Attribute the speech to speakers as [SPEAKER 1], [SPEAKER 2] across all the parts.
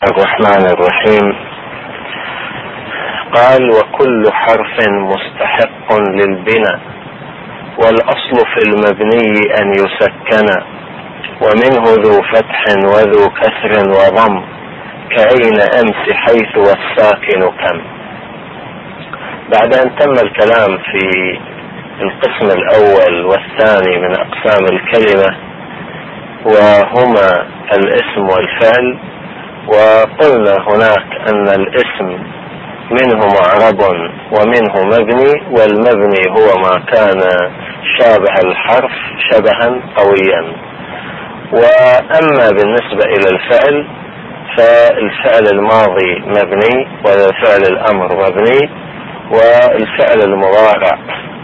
[SPEAKER 1] الرحمن الرحيم. قال: وكل حرف مستحق للبناء، والأصل في المبني أن يسكن، ومنه ذو فتح وذو كسر وضم، كأين أمس حيث والساكن كم. بعد أن تم الكلام في القسم الأول والثاني من أقسام الكلمة، وهما الاسم والفعل، وقلنا هناك أن الاسم منه معرب ومنه مبني، والمبني هو ما كان شابه الحرف شبها قويا. وأما بالنسبة إلى الفعل فالفعل الماضي مبني، والفعل الأمر مبني، والفعل المضارع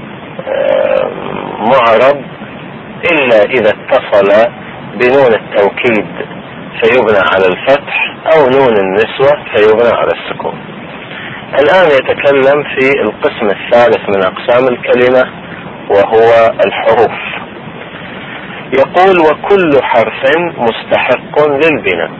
[SPEAKER 1] معرب إلا إذا اتصل بنون التوكيد فيبنى على الفتح، أو نون النسوة فيبنى على السكون. الآن يتكلم في القسم الثالث من أقسام الكلمة، وهو الحروف. يقول: وكل حرف مستحق للبناء.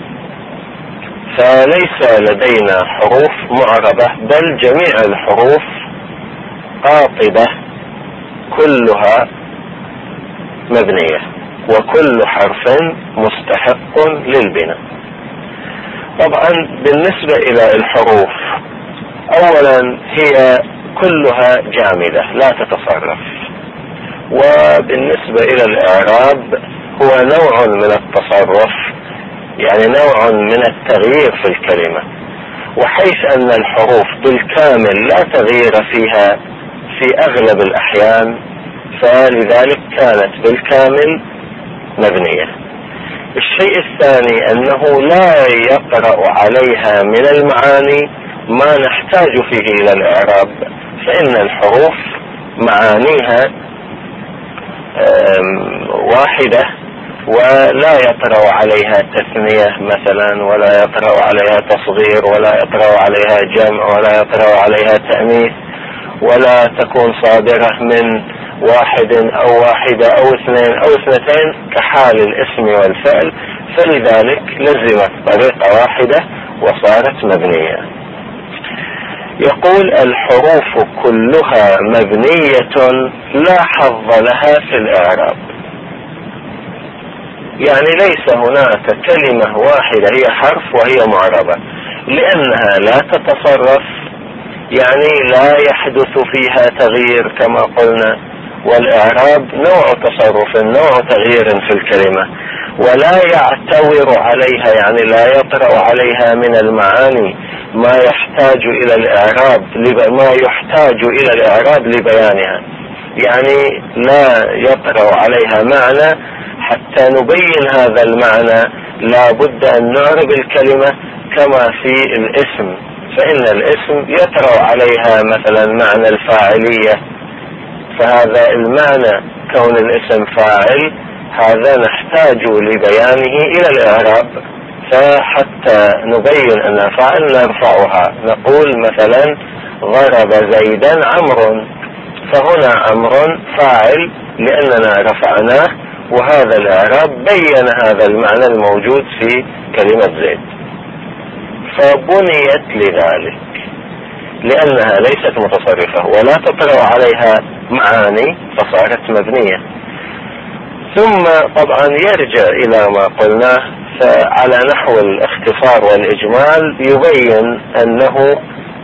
[SPEAKER 1] فليس لدينا حروف معربة، بل جميع الحروف قاطبة كلها مبنية، وكل حرف مستحق للبناء. طبعا بالنسبة إلى الحروف، أولا هي كلها جامدة لا تتصرف، وبالنسبة إلى الإعراب هو نوع من التصرف، يعني نوع من التغيير في الكلمة. وحيث أن الحروف بالكامل لا تغيير فيها في أغلب الأحيان، فلذلك كانت بالكامل مبنية. الشيء الثاني أنه لا يطرأ عليها من المعاني ما نحتاج فيه إلى الإعراب، فإن الحروف معانيها واحدة، ولا يطرأ عليها تثنية مثلا، ولا يطرأ عليها تصغير، ولا يطرأ عليها جمع، ولا يطرأ عليها تأنيث، ولا تكون صادرة من واحد أو واحدة أو اثنين أو اثنتين كحال الاسم والفعل، فلذلك لزمت طريقة واحدة وصارت مبنية. يقول: الحروف كلها مبنية لا حظ لها في الإعراب. يعني ليس هناك كلمة واحدة هي حرف وهي معربة، لأنها لا تتصرف، يعني لا يحدث فيها تغيير كما قلنا، والإعراب نوع تصرف، نوع تغيير في الكلمة، ولا يعتور عليها، يعني لا يطرأ عليها من المعاني ما يحتاج إلى الإعراب لبيانها. يعني لا يطرأ عليها معنى حتى نبين هذا المعنى لا بد أن نعرب الكلمة، كما في الاسم، فإن الاسم يطرأ عليها مثلا معنى الفاعلية، فهذا المعنى كون الاسم فاعل هذا نحتاج لبيانه إلى الإعراب، فحتى نبين أن فاعل نرفعها، نقول مثلا: ضرب زيدا عمرو، فهنا عمرو فاعل لأننا رفعناه، وهذا الإعراب بين هذا المعنى الموجود في كلمة زيد، فبنيت لذلك لأنها ليست متصرفة ولا تطرأ عليها معاني، فصارت مبنية. ثم طبعا يرجع إلى ما قلناه، فعلى نحو الاختصار والإجمال يبين أنه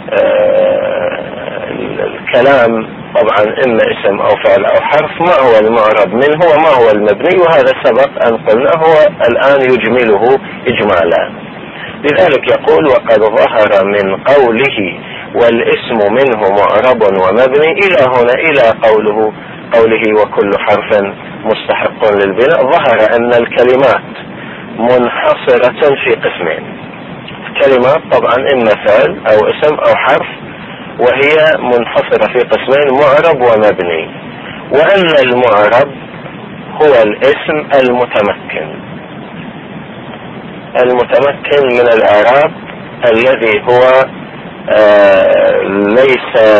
[SPEAKER 1] الكلام طبعا إما اسم أو فعل أو حرف، ما هو المعرب منه وما هو المبني، وهذا سبق أن قلنا، هو الآن يجمله إجمالا. لذلك يقول: وقد ظهر من قوله والاسم منه معرب ومبني إلى هنا، إلى قوله وكل حرف مستحق للبناء، ظهر أن الكلمات منحصرة في قسمين. كلمات طبعا إما فعل أو اسم أو حرف، وهي منحصرة في قسمين: معرب ومبني. وأن المعرب هو الاسم المتمكن من الإعراب، الذي هو ليس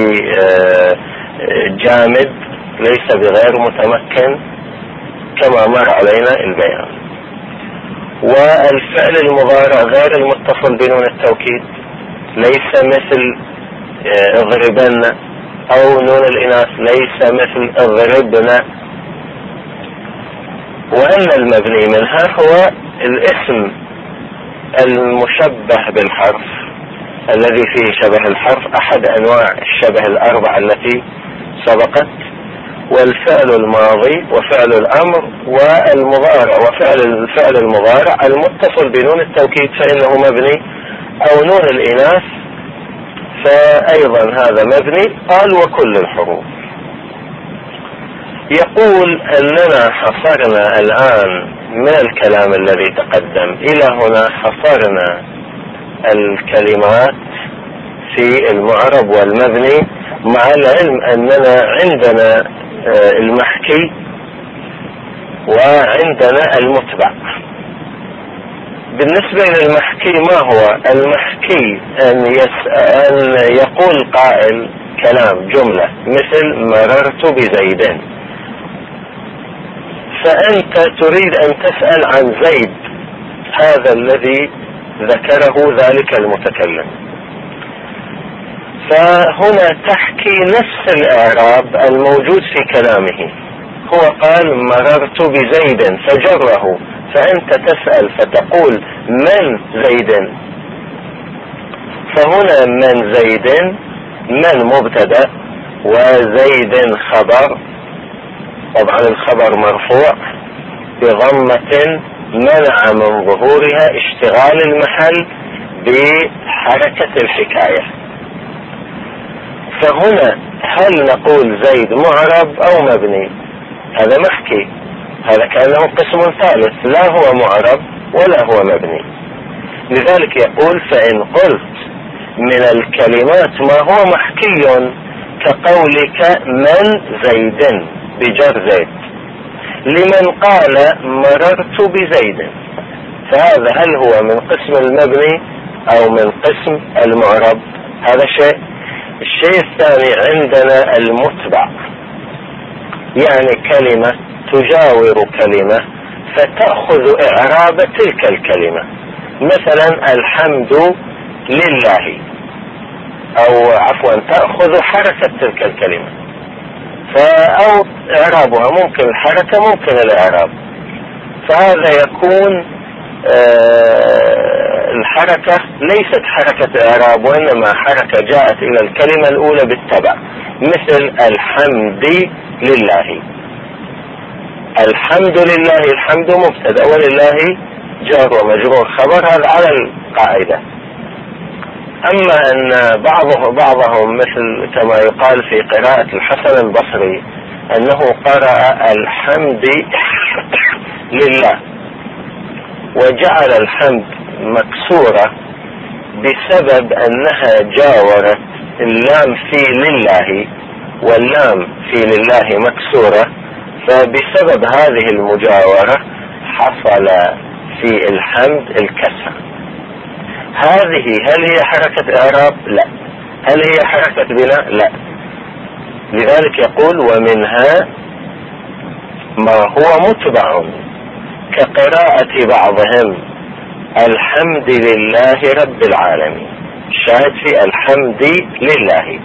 [SPEAKER 1] بجامد، ليس بغير متمكن، كما مر علينا البيان. والفعل المضارع غير المتصل بنون التوكيد، ليس مثل اضربن، او نون الاناث ليس مثل اضربن. وان المبني منها هو الاسم المشبه بالحرف الذي فيه شبه الحرف، احد انواع الشبه الاربعة التي سبقت، والفعل الماضي وفعل الامر والمضارع، الفعل المضارع المتصل بنون التوكيد فانه مبني، او نون الاناث فايضا هذا مبني. قال وكل الحروف. يقول اننا حصرنا الان من الكلام الذي تقدم الى هنا، حصرنا الكلمات في المعرب والمبني، مع العلم اننا عندنا المحكي وعندنا المتبع. بالنسبة للمحكي، ما هو المحكي؟ أن يقول قائل كلام جملة مثل مررت بزيد، فأنت تريد أن تسأل عن زيد هذا الذي ذكره ذلك المتكلم، فهنا تحكي نفس الإعراب الموجود في كلامه. هو قال مررت بزيد فجره، فأنت تسأل فتقول من زيد، فهنا من زيد من مبتدأ وزيد خبر، طبعا الخبر مرفوع بضمة منع من ظهورها اشتغال المحل بحركة الحكاية. فهنا هل نقول زيد معرب او مبني؟ هذا محكي، هذا كأنه قسم ثالث، لا هو معرب ولا هو مبني. لذلك يقول فإن قلت من الكلمات ما هو محكي كقولك من زيد بجر زيد، لمن قال مررت بزيد، فهذا هل هو من قسم المبني او من قسم المعرب؟ هذا شيء. الشيء الثاني عندنا المتبع، يعني كلمة تجاور كلمة فتأخذ إعراب تلك الكلمة، مثلا الحمد لله، أو عفوا تأخذ حركة تلك الكلمة، أو إعرابها ممكن الحركة ممكن الإعراب، فهذا يكون الحركة ليست حركة إعراب، وإنما حركة جاءت إلى الكلمة الأولى بالتبع، مثل الحمد لله. الحمد لله، الحمد مبتدأ ولله جار ومجرور خبر، هذا على القاعدة. أما أن بعضهم مثل كما يقال في قراءة الحسن البصري أنه قرأ الحمد لله وجعل الحمد مكسورة بسبب أنها جاورت اللام في لله، واللام في لله مكسورة، فبسبب هذه المجاورة حصل في الحمد الكسر. هذه هل هي حركة إعراب؟ لا. هل هي حركة بناء؟ لا. لذلك يقول ومنها ما هو متبع كقراءة بعضهم الحمد لله رب العالمين، شاهد في الحمد لله.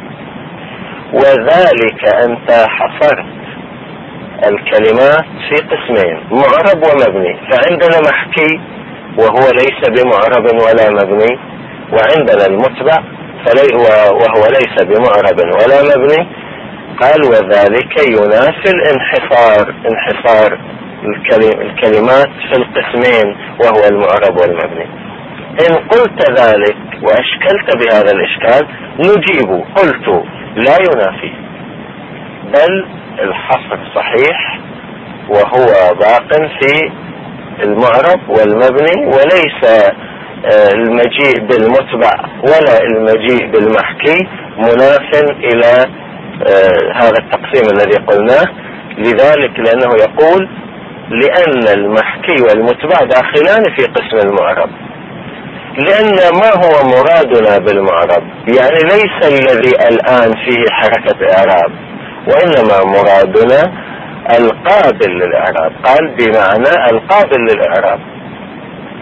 [SPEAKER 1] وذلك أنت حصرت الكلمات في قسمين، معرب ومبني، فعندنا محكي وهو ليس بمعرب ولا مبني، وعندنا المتبع وهو ليس بمعرب ولا مبني. قال وذلك ينافي انحصار الكلمات في القسمين وهو المعرب والمبني. إن قلت ذلك وأشكلت بهذا الإشكال نجيب، قلت لا ينافي، بل الحصر صحيح وهو باق في المعرب والمبني، وليس المجيء بالمتبع ولا المجيء بالمحكي مناف إلى هذا التقسيم الذي قلناه. لذلك لأنه يقول لأن المحكي والمتبع داخلان في قسم المعرب، لأن ما هو مرادنا بالمعرب يعني ليس الذي الآن فيه حركة إعراب، وإنما مرادنا القابل للإعراب. قال بمعنى القابل للإعراب،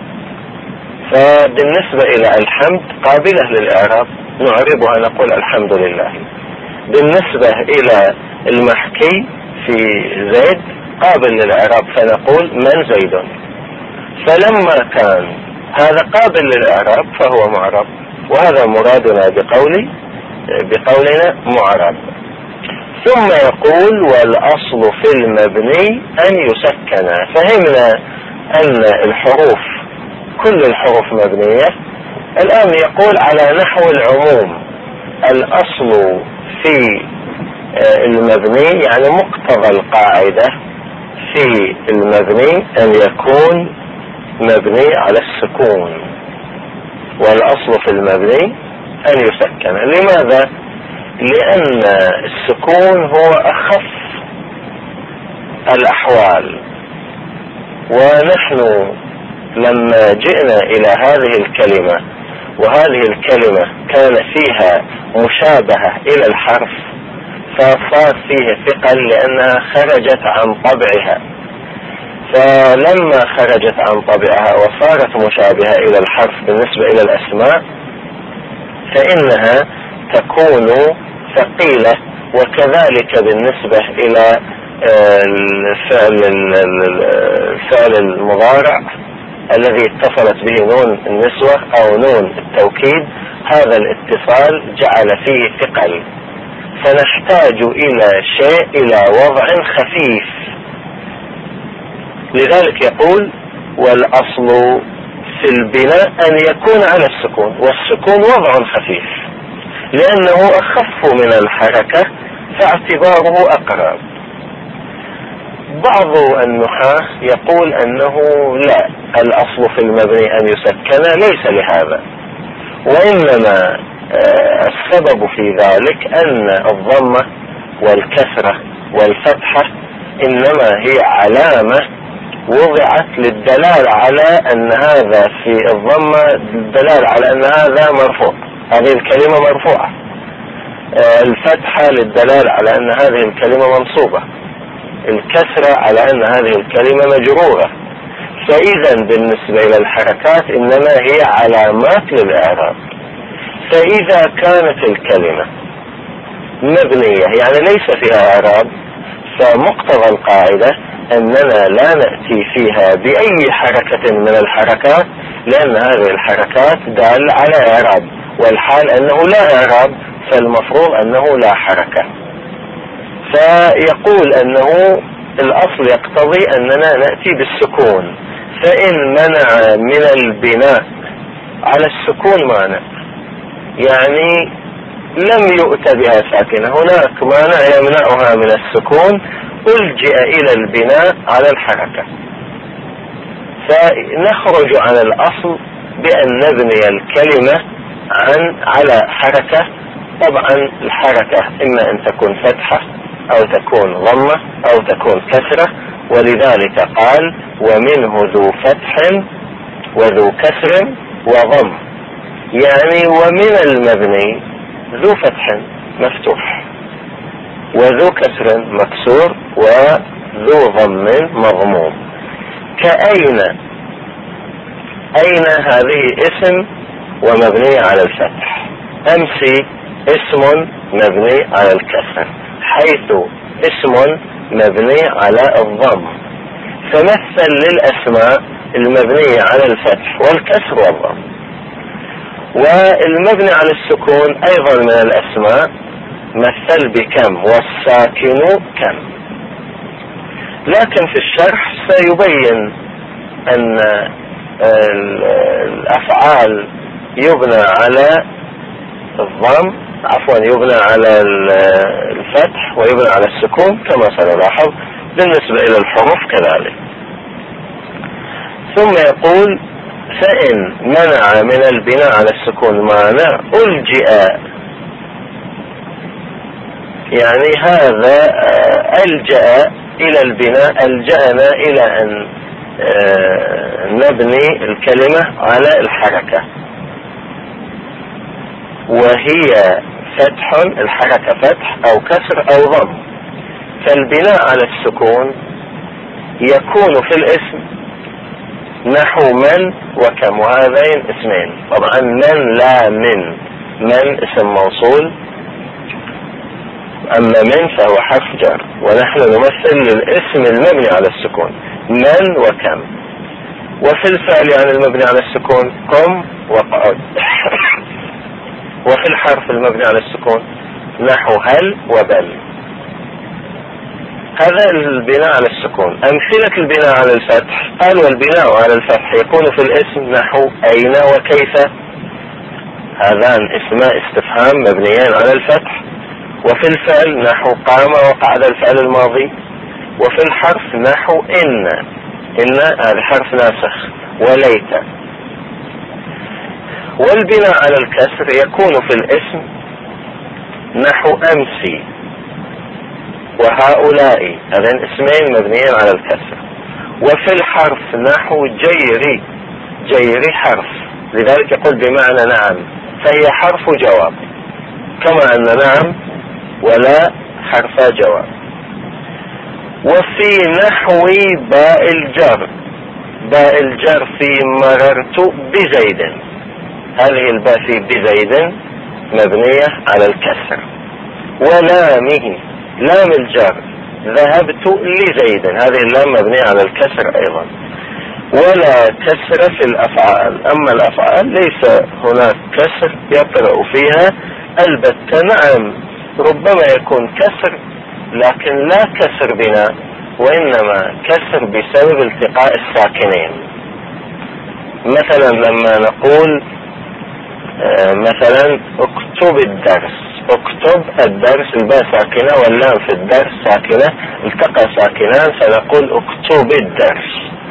[SPEAKER 1] فبالنسبة إلى الحمد قابلة للإعراب، نعربها نقول الحمد لله. بالنسبة إلى المحكي في زيد قابل للإعراب، فنقول من زيد. فلما كان هذا قابل للإعراب فهو معرب، وهذا مرادنا بقولنا معرب. ثم يقول والأصل في المبني أن يسكن. فهمنا أن الحروف كل الحروف مبنية. الآن يقول على نحو العموم الأصل في المبني، يعني مقتضى القاعدة في المبني أن يكون مبني على السكون، والأصل في المبني أن يسكن. لماذا؟ لأن السكون هو أخف الأحوال، ونحن لما جئنا إلى هذه الكلمة، وهذه الكلمة كان فيها مشابهة إلى الحرف، فصار فيه ثقل لأنها خرجت عن طبعها. فلما خرجت عن طبعها وصارت مشابهة إلى الحرف بالنسبة إلى الأسماء فإنها تكون ثقيلة. وكذلك بالنسبة إلى الفعل المضارع الذي اتصلت به نون النسوة أو نون التوكيد، هذا الاتصال جعل فيه ثقل، فنحتاج إلى وضع خفيف. لذلك يقول والأصل في البناء أن يكون على السكون، والسكون وضع خفيف لأنه أخف من الحركة فاعتباره أقرب. بعض النحاة يقول أنه لا، الأصل في المبني أن يسكن، ليس لهذا، وإنما السبب في ذلك أن الضمة والكسرة والفتحة إنما هي علامة وضعت للدلالة على أن هذا في الضمة، للدلالة على أن هذا مرفوع، هذه الكلمة مرفوعة. الفتحة للدلالة على أن هذه الكلمة منصوبة. الكسرة على أن هذه الكلمة مجرورة. فإذا بالنسبة إلى الحركات إنما هي علامات للإعراب. فإذا كانت الكلمة مبنية يعني ليس فيها إعراب، فمقتضى القاعدة أننا لا نأتي فيها بأي حركة من الحركات، لأن هذه الحركات دالة على إعراب، والحال أنه لا إعراب، فالمفروض أنه لا حركة. فيقول أنه الأصل يقتضي أننا نأتي بالسكون، فإن منع من البناء على السكون مانع، يعني لم يؤت بها ساكنة، هناك مانع يمنعها من السكون، ألجئ إلى البناء على الحركة، فنخرج عن الأصل بأن نبني الكلمة على حركة. طبعا الحركة إما أن تكون فتحة أو تكون ضمة أو تكون كسرة، ولذلك قال ومنه ذو فتح وذو كسر وضم، يعني ومن المبني ذو فتح مفتوح وذو كسر مكسور وذو ضم مضموم. كأين، أين هذه اسم ومبني على الفتح، أمسي اسم مبني على الكسر، حيث اسم مبني على الضم. فمثل للأسماء المبنية على الفتح والكسر والضم. والمبني على السكون أيضا من الأسماء مثل بكم، والساكن كم. لكن في الشرح سيبين أن الأفعال يبنى على الضم، يبنى على الفتح ويبنى على السكون كما سنلاحظ بالنسبة إلى الحروف كذلك. ثم يقول فإن منع من البناء على السكون مانع ألجئ، يعني هذا ألجأ إلى البناء، ألجأنا إلى أن نبني الكلمة على الحركة، وهي فتح، الحركة فتح أو كسر أو ضم. فالبناء على السكون يكون في الاسم نحو من وكم، وهذين اسمين. طبعا من لا من اسم موصول، أما من فهو حرف جر، ونحن نمثل للاسم المبني على السكون من وكم. وفي الفعل يعني المبني على السكون قم وقعد. وفي الحرف المبني على السكون نحو هل وبل. هذا البناء على السكون. أمثلة البناء على الفتح، قال والبناء على الفتح يكون في الاسم نحو أين وكيف، هذان اسماء استفهام مبنيان على الفتح. وفي الفعل نحو قام وقعد الفعل الماضي. وفي الحرف نحو إن هذا حرف ناسخ، وليت. والبناء على الكسر يكون في الاسم نحو أمسي وهؤلاء، هذين اسمين مبنيين على الكسر. وفي الحرف نحو جيري حرف، لذلك يقول بمعنى نعم، فهي حرف جواب، كما أن نعم ولا حرف جواب. وفي نحو باء الجر في مررت بزيد، هذه الباء في بزيد مبنية على الكسر. ولامه لام الجر ذهبت لزيد، هذه اللام مبنية على الكسر أيضا. ولا كسر في الأفعال، أما الأفعال ليس هناك كسر يطرأ فيها البتة. نعم ربما يكون كسر لكن لا كسر بناء، وإنما كسر بسبب التقاء الساكنين. مثلا لما نقول مثلا اكتب الدرس، الباء ساكنة واللام في الدرس ساكنة، التقى ساكنان فنقول اكتب الدرس،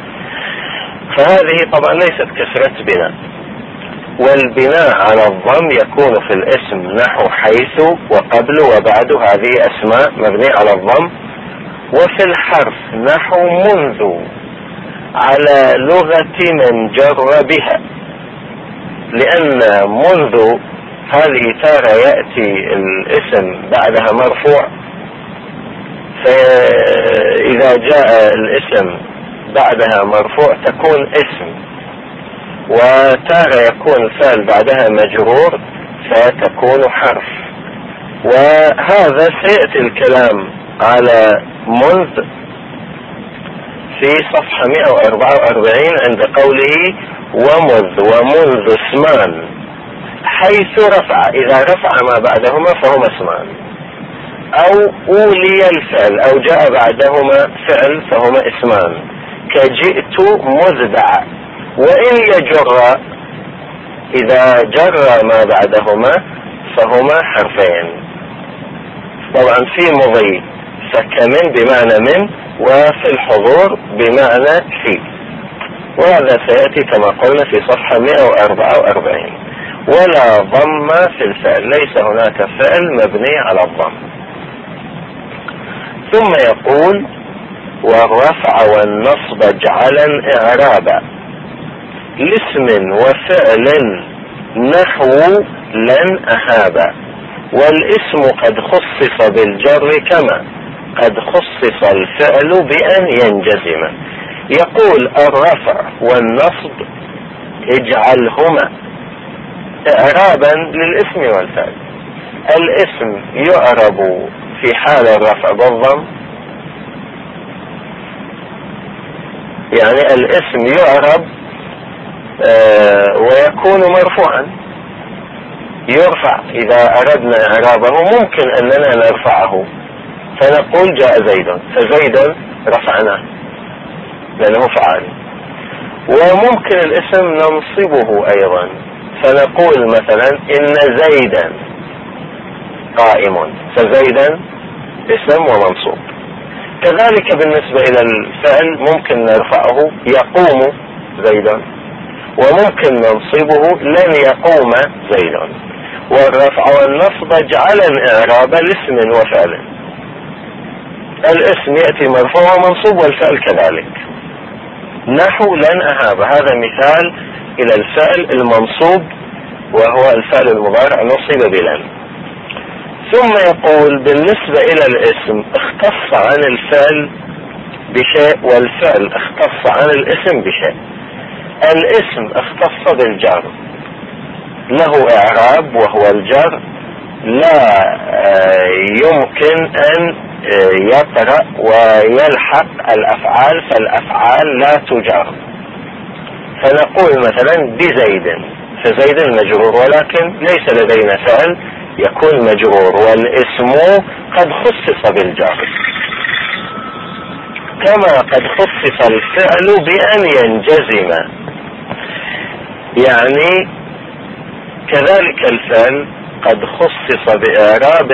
[SPEAKER 1] فهذه طبعا ليست كسرة بناء. والبناء على الضم يكون في الاسم نحو حيث وقبل وبعد، هذه أسماء مبنية على الضم. وفي الحرف نحو منذ على لغة من جر بها، لأن منذ هذه تارة يأتي الاسم بعدها مرفوع، فإذا جاء الاسم بعدها مرفوع تكون اسم، وتارة يكون الفعل بعدها مجرور فتكون حرف. وهذا سيأتي الكلام على منذ في صفحة 144 عند قوله ومنذ اسمان حيث رفع، إذا رفع ما بعدهما فهما اسمان، أو أولي الفعل أو جاء بعدهما فعل فهما اسمان، كجئت مذدع. وإن يجر، إذا جر ما بعدهما فهما حرفين. طبعا في مضي فكمن بمعنى من، وفي الحضور بمعنى في، وهذا سيأتي كما قلنا في صفحة 144. ولا ضم في الفعل، ليس هناك فعل مبني على الضم. ثم يقول والرفع والنصب اجعلا إعرابا لاسم وفعل نحو لن أهابا، والاسم قد خصص بالجر كما قد خصص الفعل بأن ينجزم. يقول الرفع والنصب اجعلهما إعرابا للاسم والفعل. الاسم يعرب في حال الرفع بالضم، يعني الاسم يعرب ويكون مرفوعا، يرفع إذا أردنا إعرابه. ممكن أننا نرفعه فنقول جاء زيد، فزيدا رفعناه لأنه فعال. وممكن الاسم ننصبه أيضا، فنقول مثلا إن زيدا قائم، فزيدا اسم ومنصوب. كذلك بالنسبة إلى الفعل ممكن نرفعه يقوم زيدا، وممكن ننصبه لن يقوم زيد. والرفع والنصب اجعلا إعرابا لاسم وفعل، الاسم يأتي مرفوع ومنصوب والفعل كذلك. نحو لن أهاب، هذا مثال إلى الفعل المنصوب وهو الفعل المضارع نصب بلن. ثم يقول بالنسبة إلى الاسم اختص عن الفعل بشيء، والفعل اختص عن الاسم بشيء. الاسم اختص بالجر، له اعراب وهو الجر، لا يمكن ان يطرأ ويلحق الافعال، فالافعال لا تجر. فنقول مثلا بزيد، فزيد مجرور، ولكن ليس لدينا فعل يكون مجرور، والاسم قد خصص بالجر، كما قد خصص الفعل بأن ينجزم. يعني كذلك الفعل قد خصص بإعراب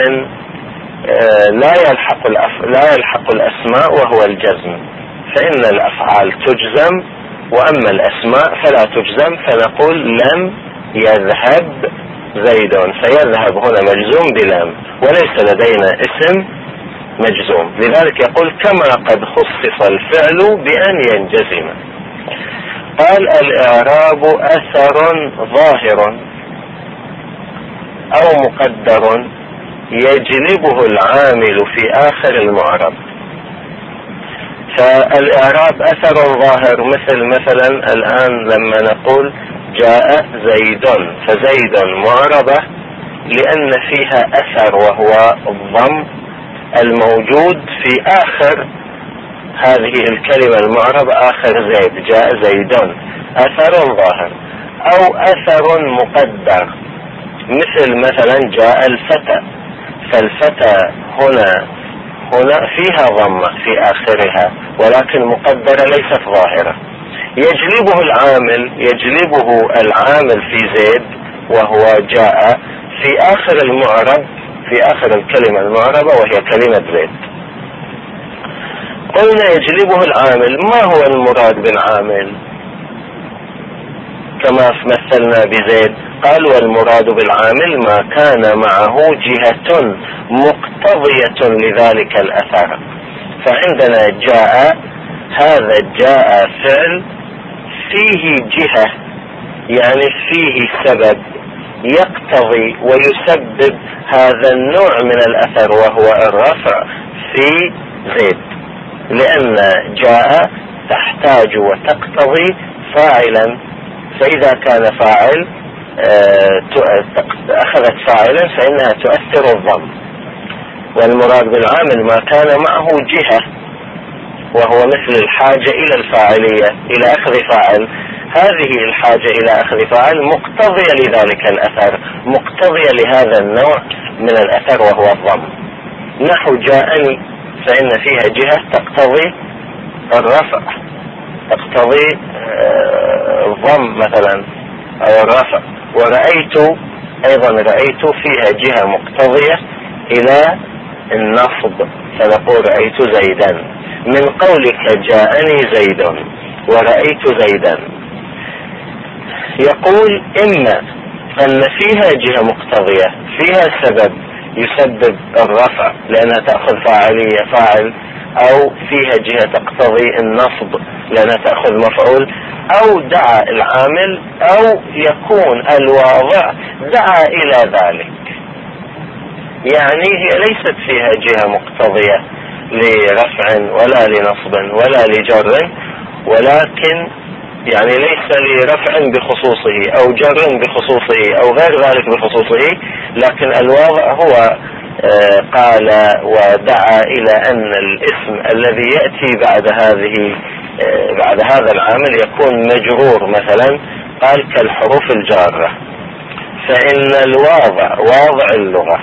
[SPEAKER 1] لا يلحق الأسماء وهو الجزم، فإن الأفعال تجزم وأما الأسماء فلا تجزم، فنقول لم يذهب زيد، فيذهب هنا مجزوم بلام، وليس لدينا اسم مجزوم. لذلك يقول كما قد خصص الفعل بأن ينجزم. قال الإعراب أثر ظاهر أو مقدر يجلبه العامل في آخر المعرب. فالإعراب أثر ظاهر، مثلا الآن لما نقول جاء زيد، فزيد معربة لأن فيها أثر وهو الضم الموجود في آخر هذه الكلمة المعربة، آخر زيد، جاء زيد، أثر ظاهر. أو أثر مقدر، مثلا جاء الفتى، فالفتى هنا فيها ضمة في آخرها ولكن مقدرة ليست ظاهرة. يجلبه العامل في زيد وهو جاء في آخر المعرب، في آخر الكلمة المعربة وهي كلمة زيد. قلنا يجلبه العامل، ما هو المراد بالعامل كما مثلنا بزيد؟ قال والمراد بالعامل ما كان معه جهة مقتضية لذلك الأثر. فعندنا جاء، هذا جاء فعل فيه جهة، يعني فيه سبب يقتضي ويسبب هذا النوع من الأثر وهو الرفع في زيد، لأن جاء تحتاج وتقتضي فاعلا، فإذا كان فاعل أخذت فاعلا فإنها تؤثر الضم. والمراد بالعامل ما كان معه جهة، وهو مثل الحاجة إلى الفاعلية، إلى أخذ فاعل. هذه الحاجة إلى أخذ فاعل مقتضية لذلك الأثر، مقتضية لهذا النوع من الأثر وهو الضم. نحو جاءني، فإن فيها جهة تقتضي الرفع، تقتضي الضم مثلا أو الرفع. ورأيت أيضا، رأيت فيها جهة مقتضية إلى النصب، فنقول رأيت زيدا. من قولك جاءني زيد ورأيت زيدا، يقول إما أن فيها جهة مقتضية، فيها سبب يسبب الرفع لأنها تأخذ فاعلية فاعل، أو فيها جهة تقتضي النصب لأنها تأخذ مفعول، أو دعا العامل، أو يكون الواضع دعا إلى ذلك. يعني هي ليست فيها جهة مقتضية لرفع ولا لنصب ولا لجر، ولكن يعني ليس لرفع بخصوصه أو جر بخصوصه أو غير ذلك بخصوصه، لكن الواضع هو قال ودعا إلى أن الاسم الذي يأتي بعد هذا العامل يكون مجرور، مثلا قال كالحروف الجارة. فإن الواضع، واضع اللغة،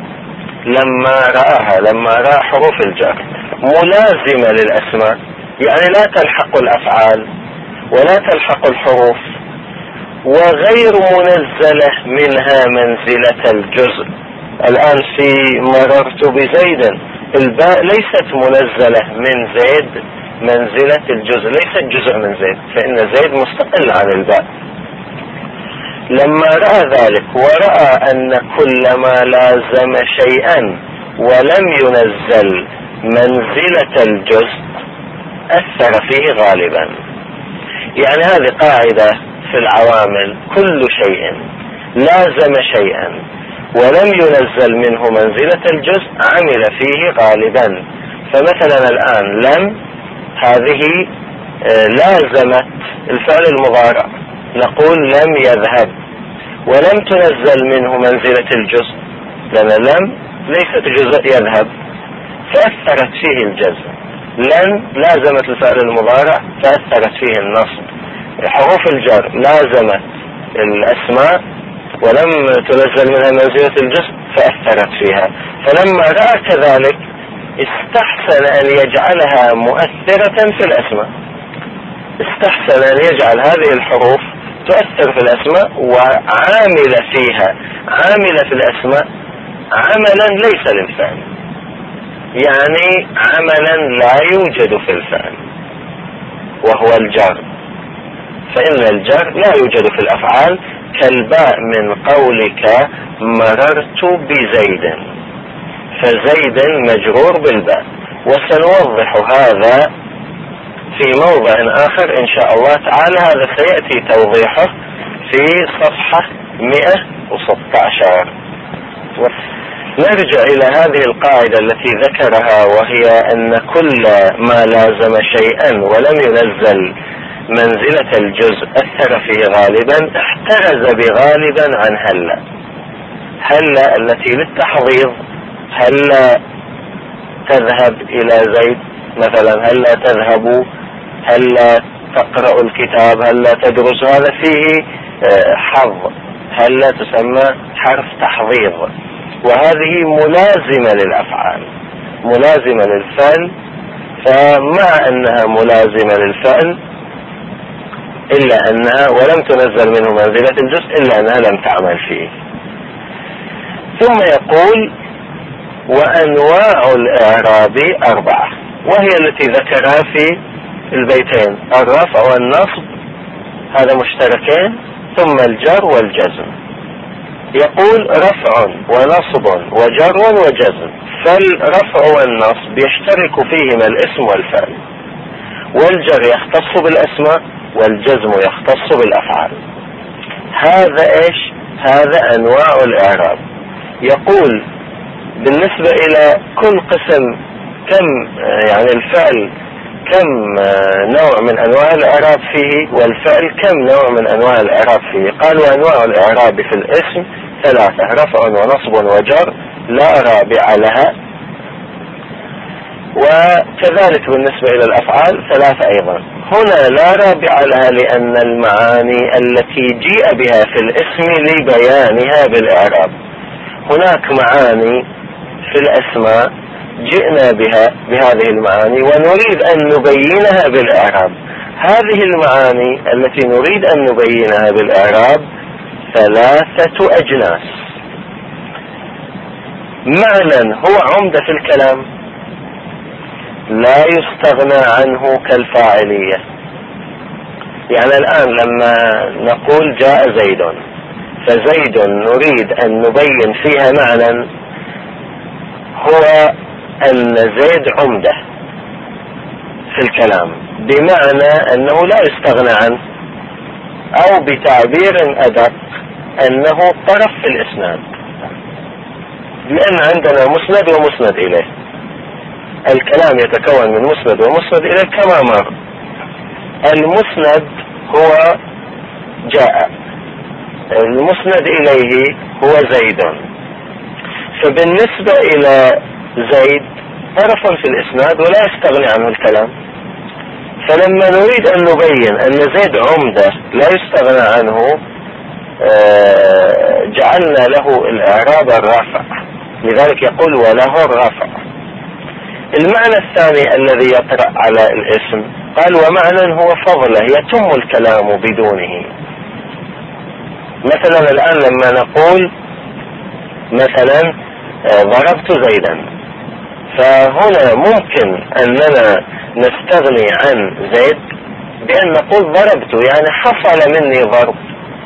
[SPEAKER 1] لما رأى حروف الجر ملازمة للأسماء، يعني لا تلحق الأفعال ولا تلحق الحروف، وغير منزلة منها منزلة الجزء. الآن في مررت بزيد، الباء ليست منزلة من زيد منزلة الجزء، ليست جزء من زيد، فإن زيد مستقل عن الباء. لما رأى ذلك ورأى أن كل ما لازم شيئا ولم ينزل منزلة الجزء أثر فيه غالبا. يعني هذه قاعدة في العوامل، كل شيء لازم شيئا ولم ينزل منه منزلة الجزء عمل فيه غالبا. فمثلا الآن لم، هذه لازمت الفعل المضارع، نقول لم يذهب، ولم تنزل منه منزلة الجزء، لأن لم ليست جزء يذهب فأثرت فيه الجزم. لن لازمت الفعل المضارع فأثرت فيه النصب. حروف الجر لازمت الأسماء ولم تنزل منها منزلة الجزء فأثرت فيها. فلما رأى كذلك استحسن أن يجعلها مؤثرة في الأسماء، استحسن أن يجعل هذه الحروف تؤثر في الأسماء وعامل فيها، عامل في الأسماء عملا ليس للفعل، يعني عملا لا يوجد في الفعل وهو الجر. فإن الجر لا يوجد في الأفعال، كالباء من قولك مررت بزيد، فزيد مجرور بالباء. وسنوضح هذا في موضع آخر إن شاء الله تعالى، هذا سيأتي توضيحه في صفحة 116. نرجع إلى هذه القاعدة التي ذكرها، وهي أن كل ما لازم شيئا ولم ينزل منزلة الجزء أثر فيه غالبا، احترز بغالبا عن هلا. هلا التي للتحضيض، هلا تذهب إلى زيد مثلا، هلا تذهبوا، هلا تقرأ الكتاب، هلا تدرس، هذا فيه حظ، هلا تسمى حرف تحضيض، وهذه ملازمة للأفعال، ملازمة للفعل. فمع أنها ملازمة للفعل إلا أنها ولم تنزل منه منزلة الجزء إلا أنها لم تعمل فيه. ثم يقول وأنواع الإعراب 4، وهي التي ذكرها في البيتين، الرفع والنصب هذا مشتركين، ثم الجر والجزم. يقول رفع ونصب وجر وجزم، فالرفع والنصب يشترك فيهما الاسم والفعل، والجر يختص بالأسماء والجزم يختص بالأفعال. هذا ايش؟ هذا أنواع الإعراب. يقول بالنسبة إلى كل قسم كم يعني الفعل كم نوع من أنواع الإعراب فيه، والفعل كم نوع من أنواع الإعراب فيه. قال وأنواع الإعراب في الاسم 3، رفع ونصب وجر لا رابع لها، وكذلك بالنسبة إلى الأفعال 3 أيضا. هنا لا رابع لها لأن المعاني التي جيء بها في الاسم لبيانها بالإعراب. هناك معاني في الأسماء جئنا بها بهذه المعاني ونريد أن نبينها بالإعراب. هذه المعاني التي نريد أن نبينها بالإعراب 3 أجناس. معنى هو عمدة في الكلام لا يستغنى عنه كالفاعلية. يعني الآن لما نقول جاء زيد، فزيد نريد أن نبين فيها معنى هو أن زيد عمدة في الكلام، بمعنى أنه لا يستغنى عنه، أو بتعبير أدق أنه طرف في الإسناد، لأن عندنا مسند ومسند إليه، الكلام يتكون من مسند ومسند إليه كما مر. المسند هو جاء، المسند إليه هو زيد، فبالنسبة إلى زيد طرف في الإسناد ولا يستغني عنه الكلام. فلما نريد أن نبين أن زيد عمدة لا يستغنى عنه جعلنا له الإعراب الرفع، لذلك يقول وله الرفع. المعنى الثاني الذي يطرأ على الاسم قال ومعنى هو فضله يتم الكلام بدونه. مثلا الآن لما نقول مثلا ضربت زيدا، فهنا ممكن أننا نستغني عن زيد بأن نقول ضربت، يعني حصل مني ضرب،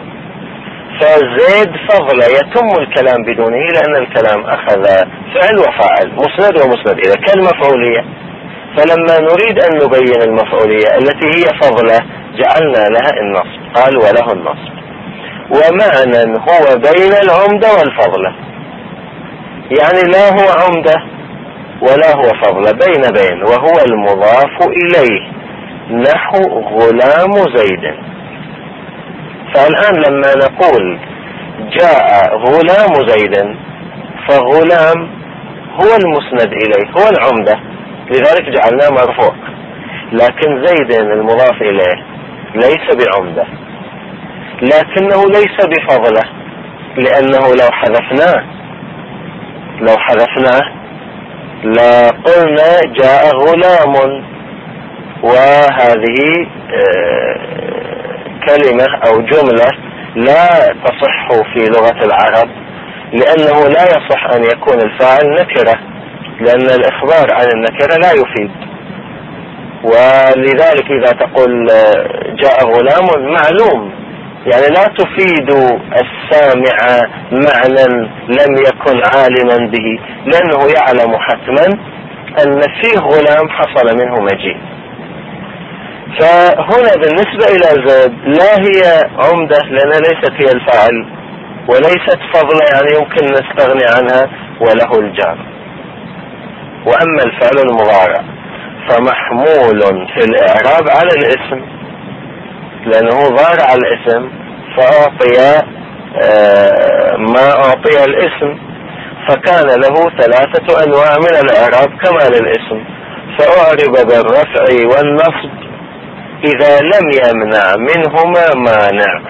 [SPEAKER 1] فزيد فضل يتم الكلام بدونه، لأن الكلام أخذ فعل وفاعل مسند ومسند إلى كالمفعولية. فلما نريد أن نبين المفعولية التي هي فضلة جعلنا لها النصب، قال وله النصب. ومعنى هو بين العمدة والفضلة، يعني لا هو عمدة ولا هو فضلة، بين وهو المضاف إليه، نحو غلام زيد. فالآن لما نقول جاء غلام زيد فغلام هو المسند إليه، هو العمدة، لذلك جعلناه مرفوع. لكن زيد المضاف إليه ليس بعمدة، لكنه ليس بفضله، لأنه لو حذفناه لقلنا جاء غلام، وهذه كلمة أو جملة لا تصح في لغة العرب، لأنه لا يصح أن يكون الفاعل نكرة، لأن الإخبار عن النكرة لا يفيد. ولذلك إذا تقول جاء غلام معلوم، يعني لا تفيد السامع معنى لم يكن عالما به، لأنه يعلم حتما أن فيه غلام حصل منه مجيء. فهنا بالنسبة إلى زيد لا هي عمدة لأنها ليست هي الفاعل، وليست فضلة يعني يمكن نستغني عنها، وله الجار. وأما الفعل المضارع فمحمول في الإعراب على الاسم، لأنه ضارع الاسم فأعطي ما أعطي الاسم، فكان له 3 أنواع من الإعراب كما للاسم. فأعرب بالرفع والنصب إذا لم يمنع منهما مانع.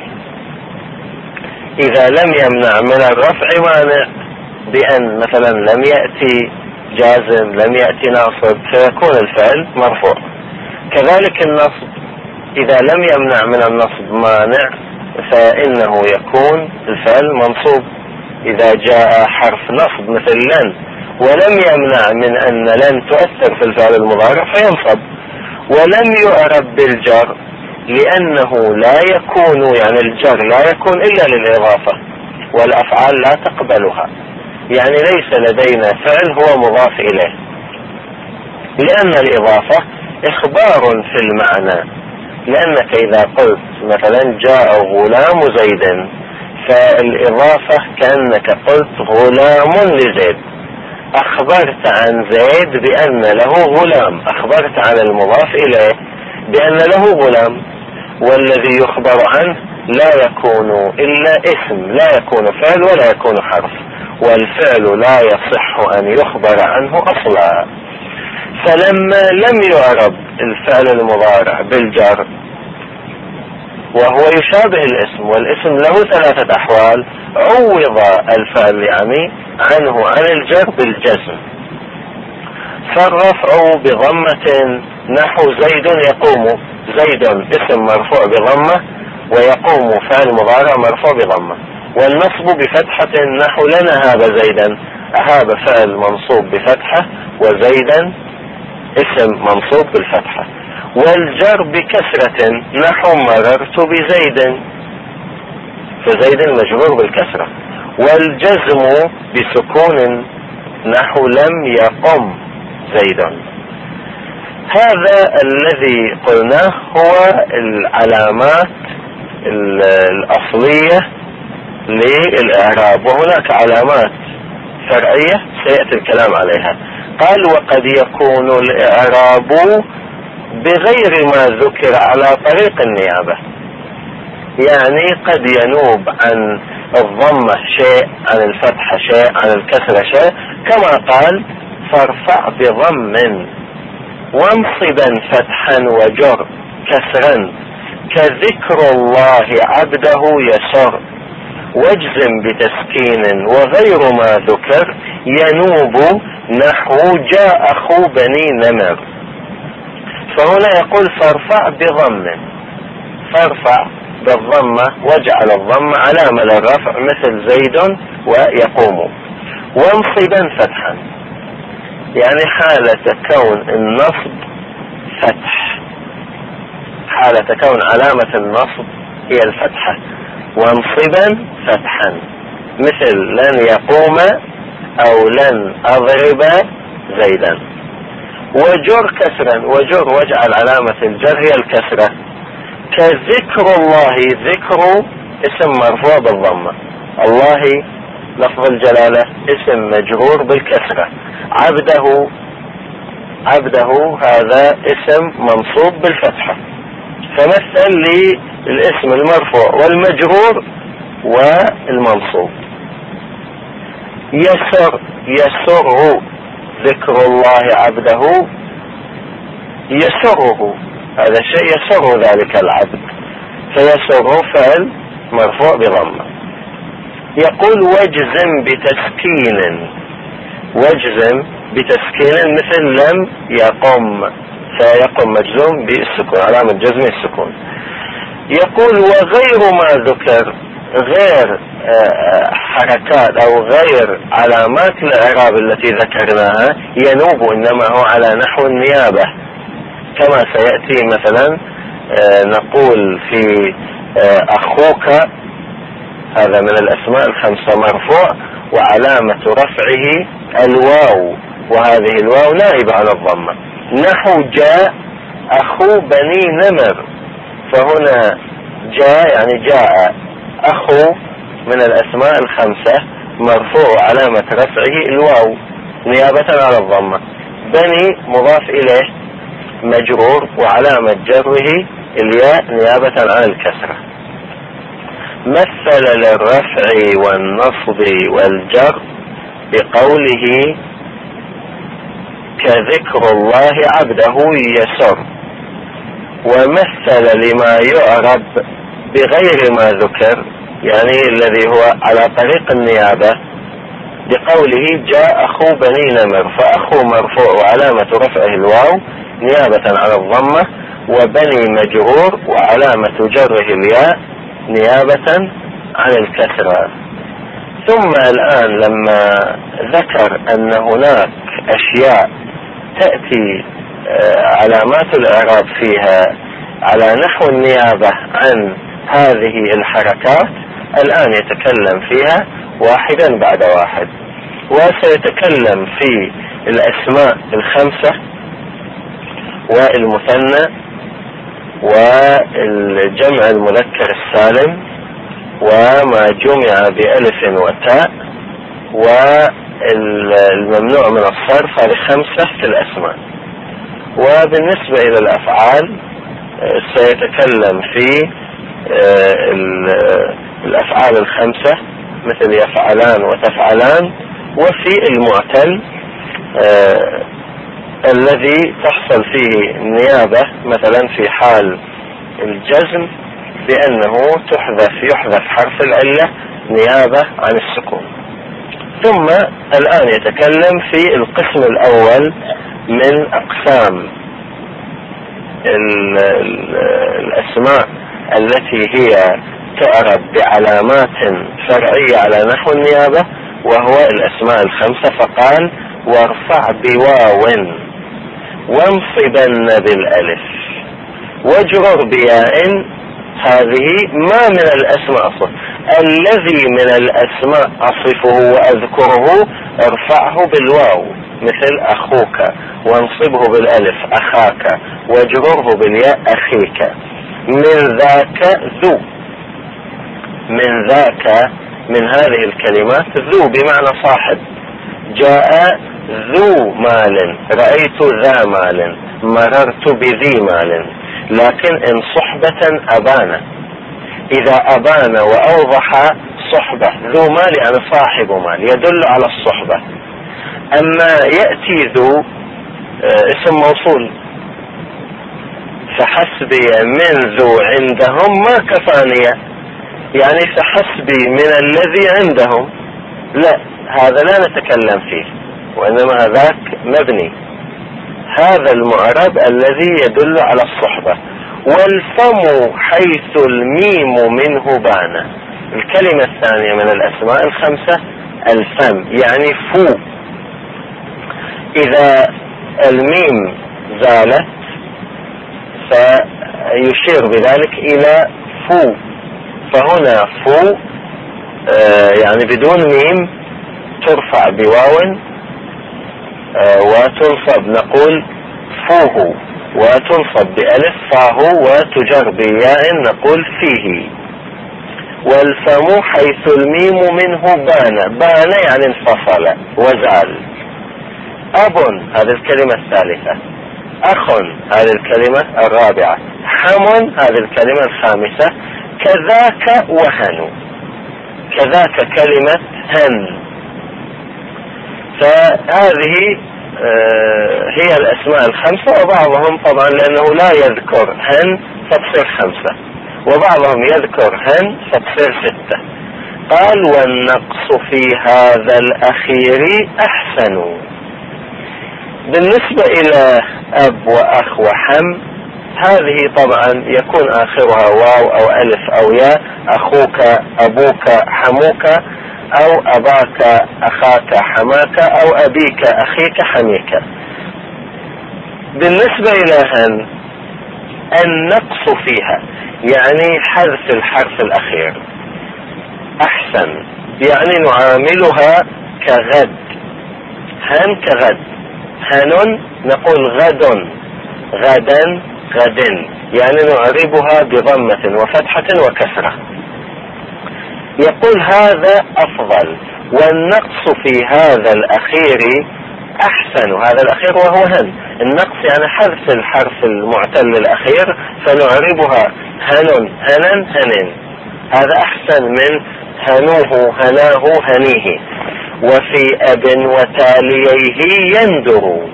[SPEAKER 1] إذا لم يمنع من الرفع مانع بأن مثلا لم يأتي جازم، لم يأتي ناصب، فيكون الفعل مرفوع. كذلك النصب إذا لم يمنع من النصب مانع فإنه يكون الفعل منصوب. إذا جاء حرف نصب مثل لن ولم يمنع من أن لن تؤثر في الفعل المضارع فينصب. ولم يعرب بالجر لأنه لا يكون، يعني الجر لا يكون إلا للإضافة، والأفعال لا تقبلها، يعني ليس لدينا فعل هو مضاف إليه، لأن الإضافة إخبار في المعنى. لأنك إذا قلت مثلا جاء غلام زيد، فالإضافة كأنك قلت غلام لزيد، أخبرت عن زيد بأن له غلام، أخبرت عن المضاف إليه بأن له غلام، والذي يخبر عنه لا يكون إلا اسم، لا يكون فعل ولا يكون حرف، والفعل لا يصح أن يخبر عنه أصلا. فلما لم يعرب الفعل المضارع بالجر وهو يشابه الاسم، والاسم له 3 أحوال، عوض الفعل يعني عنه عن الجر بالجزم. فالرفع بضمة نحو زيد يقوم، زيد اسم مرفوع بضمة، ويقوم فعل مضارع مرفوع بضمة. والنصب بفتحة نحو لنهاب زيدا، أهاب فعل منصوب بفتحة، وزيدا اسم منصوب بالفتحة. والجر بكسرة نحو مررت بزيد، فزيد مجرور بالكسرة. والجزم بسكون نحو لم يقم زيد. هذا الذي قلناه هو العلامات الأصلية للإعراب، وهناك علامات فرعية سيأتي الكلام عليها. قال وقد يكون الإعراب بغير ما ذكر على طريق النيابة، يعني قد ينوب عن الضمة شيء، عن الفتحة شيء، عن الكسرة شيء، كما قال فارفع بضم وانصبا فتحا وجر كسرا كذكر الله عبده يسر، واجزم بتسكين وغير ما ذكر ينوب نحو جاء أخو بني نمر. فهنا يقول فارفع بضم، فارفع بالضمة واجعل الضمة علامة للرفع مثل زيد ويقوم، وانصبا فتحا، يعني حالة كون النصب فتح، حالة كون علامة النصب هي الفتحة، وانصبا فتحا مثل لن يقوم أو لن أضرب زيدا. وجر كسرا، وجر واجعل علامة الجر هي الكسرة، كذكر الله، ذكر اسم مرفوع بالضمة، الله لفظ الجلالة اسم مجرور بالكسرة، عبده عبده هذا اسم منصوب بالفتحة، فمثل لي الاسم المرفوع والمجرور والمنصوب. يسر ذكر الله عبده، يسره، هذا شيء يسر ذلك العبد، فيسره فعل مرفوع بضمه. يقول واجزم بتسكين مثل لم يقم، فيقم مجزوم بالسكون، علامة جزم السكون. يقول وغير ما ذكر، غير حركات او غير علامات الاعراب التي ذكرناها ينوب انما هو على نحو النيابة، كما سيأتي مثلا نقول في اخوك، هذا من الاسماء الخمسة مرفوع وعلامة رفعه الواو، وهذه الواو نائبة عن الضمة. نحو جاء اخو بني نمر، فهنا جاء يعني جاء اخو من الاسماء الخمسة مرفوع علامة رفعه الواو نيابة على الضمة. بني مضاف اليه مجرور وعلامة جره الياء نيابة عن الكسرة. مثل للرفع والنصب والجر بقوله كذكر الله عبده يسر. ومثل لما يعرب بغير ما ذكر، يعني الذي هو على طريق النيابة، بقوله جاء اخو بني نمر، فاخو مرفوع وعلامة رفعه الواو نيابة على الضمة، وبني مجرور وعلامة جره الياء نيابة عن الكسرة. ثم الآن لما ذكر أن هناك أشياء تأتي علامات الإعراب فيها على نحو النيابة عن هذه الحركات، الآن يتكلم فيها واحدا بعد واحد، وسيتكلم في الأسماء الخمسة والمثنى والجمع المذكر السالم وما جمع بألف وتاء والممنوع من الصرف، هذه خمسة في الأسماء. وبالنسبة إلى الأفعال سيتكلم في الأفعال الخمسة مثل يفعلان وتفعلان، وفي المعتل الذي تحصل فيه النيابة مثلا في حال الجزم بأنه يحذف حرف العلة نيابة عن السكون. ثم الآن يتكلم في القسم الأول من أقسام الأسماء التي هي تعرب بعلامات فرعية على نحو النيابة، وهو الأسماء الخمسة. فقال وارفع بواو وانصبن بالألف واجرر بياء، هذه ما من الأسماء أصف، الذي من الأسماء أصفه وأذكره ارفعه بالواو مثل أخوك، وانصبه بالألف أخاك، واجرره بالياء أخيك. من ذاك ذو، من ذاك من هذه الكلمات ذو بمعنى صاحب. جاء ذو مال، رأيت ذا مال، مررت بذي مال. لكن إن صحبة أبان، إذا أبان وأوضح صحبة، ذو مال يعني صاحب مال يدل على الصحبة. أما يأتي ذو اسم موصول، فحسبي من ذو عندهم ما كفانية، يعني فحسبي من الذي عندهم، لا، هذا لا نتكلم فيه، وإنما ذاك مبني. هذا المعرب الذي يدل على الصحبة. والفم حيث الميم منه بان، الكلمة الثانية من الأسماء الخمسة الفم، يعني فو. إذا الميم زالت فيشير بذلك إلى فو، فهنا فو يعني بدون ميم ترفع بواو وتنصب نقول فوه، وتنصب بألف فاه، وتجر بياء نقول فيه. والفم حيث الميم منه بان، بان يعني انفصل وزال. أب هذه الكلمة الثالثة، أخ هذه الكلمة الرابعة، حم هذه الكلمة الخامسة، كذاك وهن، كذاك كلمة هن. فهذه هي الأسماء الخمسة، وبعضهم طبعا لأنه لا يذكر هن فتصير 5، وبعضهم يذكر هن فتصير 6. قال والنقص في هذا الأخير أحسن. بالنسبة إلى أب وأخ وحم، هذه طبعا يكون آخرها واو أو ألف أو ياء، أخوك أبوك حموك، أو أباك أخاك حماك، أو أبيك أخيك حميك. بالنسبة إلى هن النقص فيها يعني حذف الحرف الأخير أحسن، يعني نعاملها كغد، هن كغد، هن نقول غد، غدا غد، يعني نعربها بضمة وفتحة وكسرة. يقول هذا أفضل، والنقص في هذا الأخير أحسن. هذا الأخير وهو هن، النقص يعني حذف الحرف المعتل الأخير، فنعربها هن هنن هنن، هذا أحسن من هنوه هناه هنيه. وفي أب وتاليه يندر،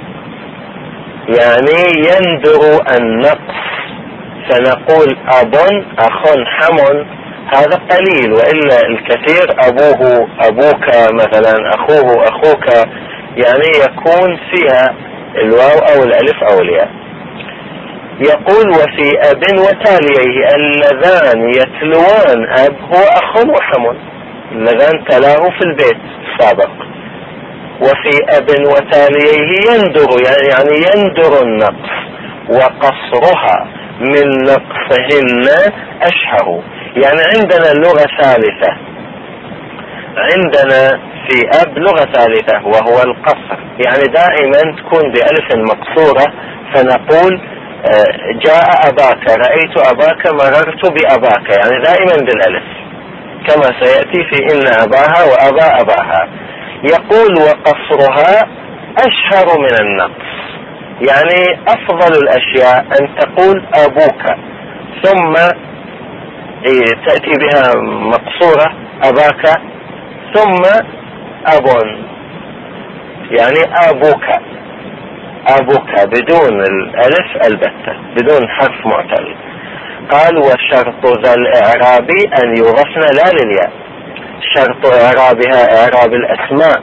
[SPEAKER 1] يعني يندر النقص، فنقول أب أخ حم، هذا قليل، وإلا الكثير أبوه أبوك مثلا، أخوه أخوك، يعني يكون فيها الواو أو الألف أو الياء. يقول وفي أب وتاليه اللذان يتلوان أب هو أخ وحم، اللذان تلاه في البيت السابق. وفي أب وتاليه يندر، يعني يندر النقص، وقصرها من نقصهن أشهر. يعني عندنا لغة ثالثة، عندنا في أب لغة ثالثة وهو القصر، يعني دائما تكون بألف مقصورة، فنقول جاء أباك، رأيت أباك، مررت بأباك، يعني دائما بالألف كما سيأتي في إن أباها وأبا أباها. يقول وقصرها أشهر من النقص، يعني أفضل الأشياء أن تقول أبوك ثم تأتي بها مقصورة أباك ثم أب، يعني أبوك، أبوك بدون الألف البتة، بدون حرف معتل. قال وشرط ذا الإعراب أن يضفن لا للياء، شرط إعرابها إعراب الأسماء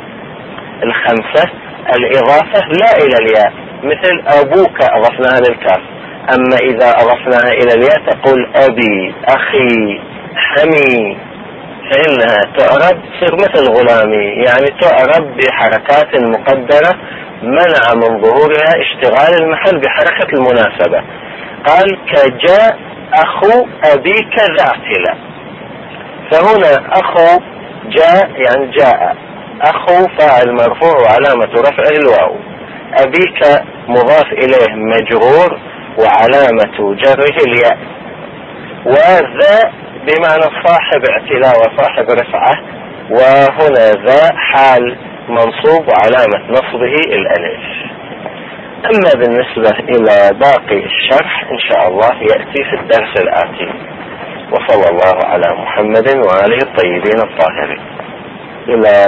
[SPEAKER 1] الخمسة الإضافة لا إلى الياء، مثل أبوك أضفناها للكاف، أما إذا أضفناها إلى الياء تقول أبي أخي حمي، فإنها تعرب تصير مثل غلامي، يعني تعرب بحركات مقدرة منع من ظهورها اشتغال المحل بحركة المناسبة. قال كجاء أخو أبيك ذاتلا، فهنا أخو جاء يعني جاء، أخو فاعل مرفوع وعلامة رفعه الواو، أبيك مضاف إليه مجرور وعلامة جره الياء، وذا بمعنى صاحب اعتلاء وصاحب رفعة، وهنا ذا حال منصوب وعلامة نصبه الألف. أما بالنسبة إلى باقي الشرح إن شاء الله يأتي في الدرس الآتي. وصلى الله على محمد وآله الطيبين الطاهرين. إلى